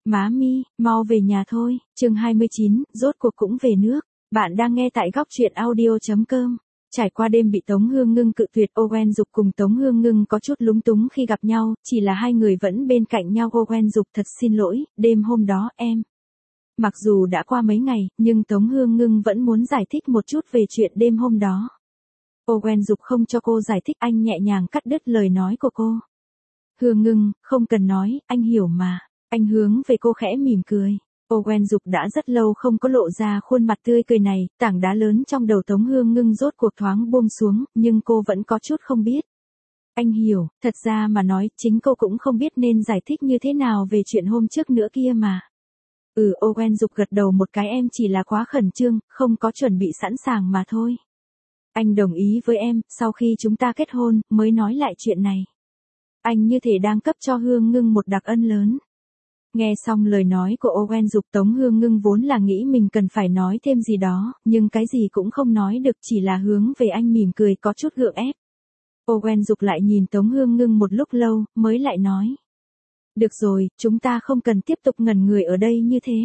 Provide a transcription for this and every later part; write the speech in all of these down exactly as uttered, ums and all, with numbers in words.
Má mi, mau về nhà thôi. Chương hai mươi chín, rốt cuộc cũng về nước. Bạn đang nghe tại góc truyện audio chấm com. Trải qua đêm bị Tống Hương Ngưng cự tuyệt, Owen Dục cùng Tống Hương Ngưng có chút lúng túng khi gặp nhau, chỉ là hai người vẫn bên cạnh nhau. Owen Dục thật xin lỗi, đêm hôm đó em. Mặc dù đã qua mấy ngày, nhưng Tống Hương Ngưng vẫn muốn giải thích một chút về chuyện đêm hôm đó. Owen Dục không cho cô giải thích, anh nhẹ nhàng cắt đứt lời nói của cô. Hương Ngưng, không cần nói, anh hiểu mà. Anh hướng về cô khẽ mỉm cười. Owen Dục đã rất lâu không có lộ ra khuôn mặt tươi cười này, tảng đá lớn trong đầu Tống Hương Ngưng rốt cuộc thoáng buông xuống, nhưng cô vẫn có chút không biết. Anh hiểu, thật ra mà nói, chính cô cũng không biết nên giải thích như thế nào về chuyện hôm trước nữa kia mà. Ừ, Owen Dục gật đầu một cái, em chỉ là quá khẩn trương, không có chuẩn bị sẵn sàng mà thôi. Anh đồng ý với em, sau khi chúng ta kết hôn, mới nói lại chuyện này. Anh như thể đang cấp cho Hương Ngưng một đặc ân lớn. Nghe xong lời nói của Owen Dục, Tống Hương Ngưng vốn là nghĩ mình cần phải nói thêm gì đó, nhưng cái gì cũng không nói được, chỉ là hướng về anh mỉm cười có chút gượng ép. Owen Dục lại nhìn Tống Hương Ngưng một lúc lâu, mới lại nói. Được rồi, chúng ta không cần tiếp tục ngẩn người ở đây như thế.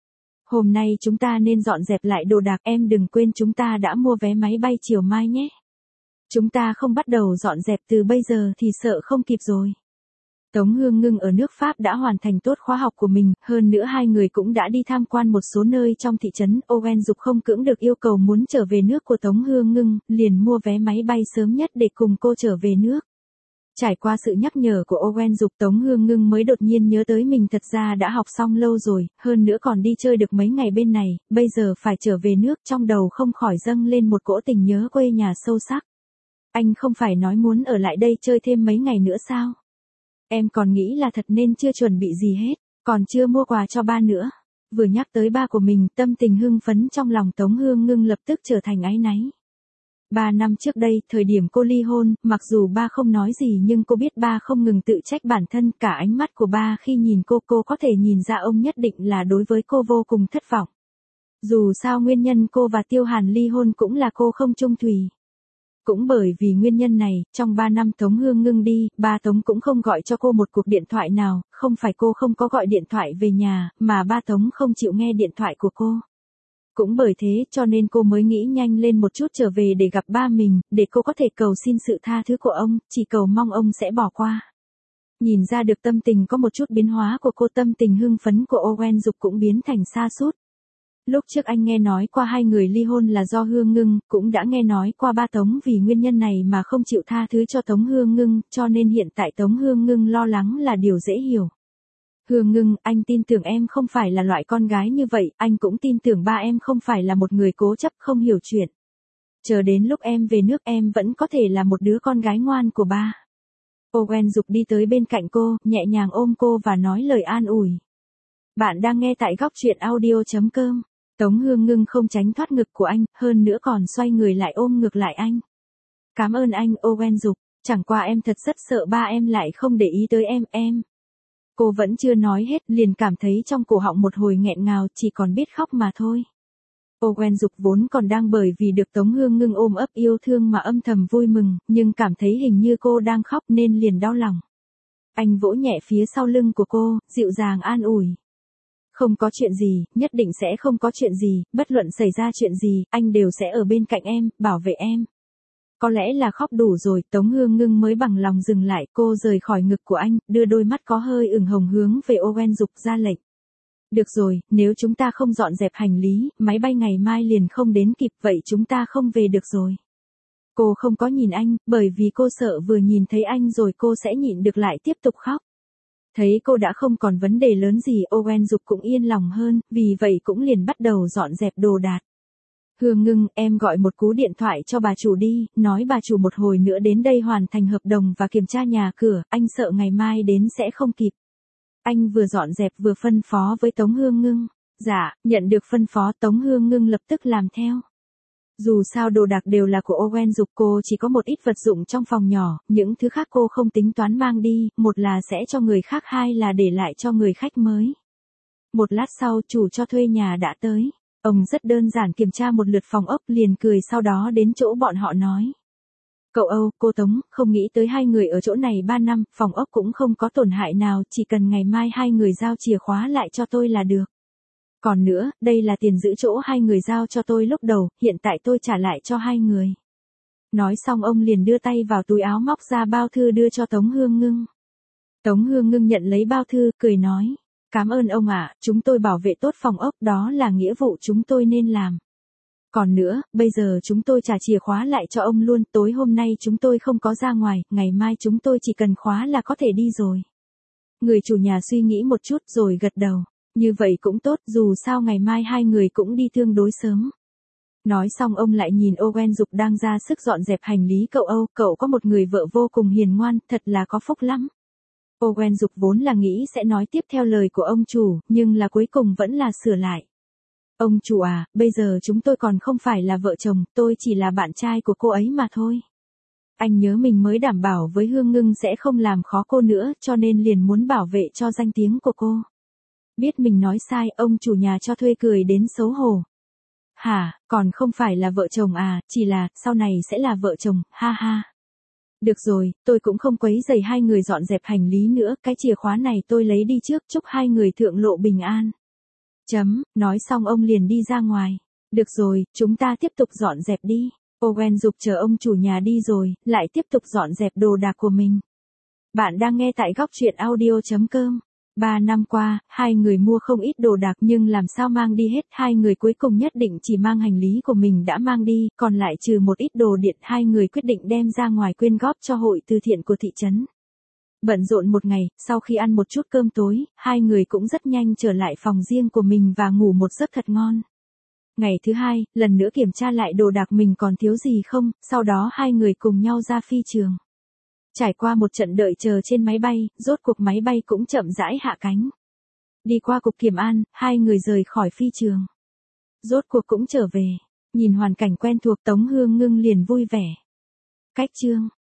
Hôm nay chúng ta nên dọn dẹp lại đồ đạc, em đừng quên chúng ta đã mua vé máy bay chiều mai nhé. Chúng ta không bắt đầu dọn dẹp từ bây giờ thì sợ không kịp rồi. Tống Hương Ngưng ở nước Pháp đã hoàn thành tốt khóa học của mình, hơn nữa hai người cũng đã đi tham quan một số nơi trong thị trấn. Owen Dục không cưỡng được yêu cầu muốn trở về nước của Tống Hương Ngưng, liền mua vé máy bay sớm nhất để cùng cô trở về nước. Trải qua sự nhắc nhở của Owen Dục, Tống Hương Ngưng mới đột nhiên nhớ tới mình thật ra đã học xong lâu rồi, hơn nữa còn đi chơi được mấy ngày bên này, bây giờ phải trở về nước, trong đầu không khỏi dâng lên một cỗ tình nhớ quê nhà sâu sắc. Anh không phải nói muốn ở lại đây chơi thêm mấy ngày nữa sao? Em còn nghĩ là thật nên chưa chuẩn bị gì hết, còn chưa mua quà cho ba nữa. Vừa nhắc tới ba của mình, tâm tình hưng phấn trong lòng Tống Hương Ngưng lập tức trở thành áy náy. Ba năm trước đây, thời điểm cô ly hôn, mặc dù ba không nói gì nhưng cô biết ba không ngừng tự trách bản thân, cả ánh mắt của ba khi nhìn cô, cô có thể nhìn ra ông nhất định là đối với cô vô cùng thất vọng. Dù sao nguyên nhân cô và Tiêu Hàn ly hôn cũng là cô không chung thủy. Cũng bởi vì nguyên nhân này, trong ba năm Tống Hương Ngưng đi, ba Tống cũng không gọi cho cô một cuộc điện thoại nào, không phải cô không có gọi điện thoại về nhà, mà ba Tống không chịu nghe điện thoại của cô. Cũng bởi thế cho nên cô mới nghĩ nhanh lên một chút trở về để gặp ba mình, để cô có thể cầu xin sự tha thứ của ông, chỉ cầu mong ông sẽ bỏ qua. Nhìn ra được tâm tình có một chút biến hóa của cô, tâm tình hưng phấn của Owen Dục cũng biến thành sa sút. Lúc trước anh nghe nói qua hai người ly hôn là do Hương Ngưng, cũng đã nghe nói qua ba Tống vì nguyên nhân này mà không chịu tha thứ cho Tống Hương Ngưng, cho nên hiện tại Tống Hương Ngưng lo lắng là điều dễ hiểu. Hương Ngưng, anh tin tưởng em không phải là loại con gái như vậy, anh cũng tin tưởng ba em không phải là một người cố chấp không hiểu chuyện. Chờ đến lúc em về nước em vẫn có thể là một đứa con gái ngoan của ba. Owen Dục đi tới bên cạnh cô, nhẹ nhàng ôm cô và nói lời an ủi. Bạn đang nghe tại góc truyện audio chấm com. Tống Hương Ngưng không tránh thoát ngực của anh, hơn nữa còn xoay người lại ôm ngược lại anh. Cảm ơn anh, Owen Dục, chẳng qua em thật rất sợ ba em lại không để ý tới em, em. Cô vẫn chưa nói hết, liền cảm thấy trong cổ họng một hồi nghẹn ngào, chỉ còn biết khóc mà thôi. Owen Dục vốn còn đang bởi vì được Tống Hương Ngưng ôm ấp yêu thương mà âm thầm vui mừng, nhưng cảm thấy hình như cô đang khóc nên liền đau lòng. Anh vỗ nhẹ phía sau lưng của cô, dịu dàng an ủi. Không có chuyện gì, nhất định sẽ không có chuyện gì, bất luận xảy ra chuyện gì, anh đều sẽ ở bên cạnh em, bảo vệ em. Có lẽ là khóc đủ rồi, Tống Hương Ngưng mới bằng lòng dừng lại, cô rời khỏi ngực của anh, đưa đôi mắt có hơi ửng hồng hướng về Owen Dục ra lệnh. Được rồi, nếu chúng ta không dọn dẹp hành lý, máy bay ngày mai liền không đến kịp, vậy chúng ta không về được rồi. Cô không có nhìn anh, bởi vì cô sợ vừa nhìn thấy anh rồi cô sẽ nhịn được lại tiếp tục khóc. Thấy cô đã không còn vấn đề lớn gì, Owen Dục cũng yên lòng hơn, vì vậy cũng liền bắt đầu dọn dẹp đồ đạc. Hương Ngưng, em gọi một cú điện thoại cho bà chủ đi, nói bà chủ một hồi nữa đến đây hoàn thành hợp đồng và kiểm tra nhà cửa, anh sợ ngày mai đến sẽ không kịp. Anh vừa dọn dẹp vừa phân phó với Tống Hương Ngưng. Dạ, nhận được phân phó, Tống Hương Ngưng lập tức làm theo. Dù sao đồ đạc đều là của Owen Dục, cô chỉ có một ít vật dụng trong phòng nhỏ, những thứ khác cô không tính toán mang đi, một là sẽ cho người khác, hai là để lại cho người khách mới. Một lát sau chủ cho thuê nhà đã tới. Ông rất đơn giản kiểm tra một lượt phòng ốc liền cười, sau đó đến chỗ bọn họ nói. Cậu Âu, cô Tống, không nghĩ tới hai người ở chỗ này ba năm, phòng ốc cũng không có tổn hại nào, chỉ cần ngày mai hai người giao chìa khóa lại cho tôi là được. Còn nữa, đây là tiền giữ chỗ hai người giao cho tôi lúc đầu, hiện tại tôi trả lại cho hai người. Nói xong ông liền đưa tay vào túi áo móc ra bao thư đưa cho Tống Hương Ngưng. Tống Hương Ngưng nhận lấy bao thư, cười nói, cảm ơn ông ạ, chúng tôi bảo vệ tốt phòng ốc, đó là nghĩa vụ chúng tôi nên làm. Còn nữa, bây giờ chúng tôi trả chìa khóa lại cho ông luôn, tối hôm nay chúng tôi không có ra ngoài, ngày mai chúng tôi chỉ cần khóa là có thể đi rồi. Người chủ nhà suy nghĩ một chút rồi gật đầu, như vậy cũng tốt, dù sao ngày mai hai người cũng đi tương đối sớm. Nói xong ông lại nhìn Owen Dục đang ra sức dọn dẹp hành lý. Cậu Âu, cậu có một người vợ vô cùng hiền ngoan, thật là có phúc lắm. Owen Dục vốn là nghĩ sẽ nói tiếp theo lời của ông chủ, nhưng là cuối cùng vẫn là sửa lại. Ông chủ à, bây giờ chúng tôi còn không phải là vợ chồng, tôi chỉ là bạn trai của cô ấy mà thôi. Anh nhớ mình mới đảm bảo với Hương Ngưng sẽ không làm khó cô nữa, cho nên liền muốn bảo vệ cho danh tiếng của cô. Biết mình nói sai, ông chủ nhà cho thuê cười đến xấu hổ. Hả, còn không phải là vợ chồng à, chỉ là, sau này sẽ là vợ chồng, ha ha. Được rồi, tôi cũng không quấy rầy hai người dọn dẹp hành lý nữa, cái chìa khóa này tôi lấy đi trước, chúc hai người thượng lộ bình an. Chấm, nói xong ông liền đi ra ngoài. Được rồi, chúng ta tiếp tục dọn dẹp đi. Owen Dục chờ ông chủ nhà đi rồi, lại tiếp tục dọn dẹp đồ đạc của mình. Bạn đang nghe tại góc truyện audio chấm com. Ba năm qua, hai người mua không ít đồ đạc nhưng làm sao mang đi hết, hai người cuối cùng nhất định chỉ mang hành lý của mình đã mang đi, còn lại trừ một ít đồ điện, hai người quyết định đem ra ngoài quyên góp cho hội từ thiện của thị trấn. Bận rộn một ngày, sau khi ăn một chút cơm tối, hai người cũng rất nhanh trở lại phòng riêng của mình và ngủ một giấc thật ngon. Ngày thứ hai, lần nữa kiểm tra lại đồ đạc mình còn thiếu gì không, sau đó hai người cùng nhau ra phi trường. Trải qua một trận đợi chờ trên máy bay, rốt cuộc máy bay cũng chậm rãi hạ cánh. Đi qua cục kiểm an, hai người rời khỏi phi trường. Rốt cuộc cũng trở về, nhìn hoàn cảnh quen thuộc Tống Hương Ngưng liền vui vẻ. Cách chương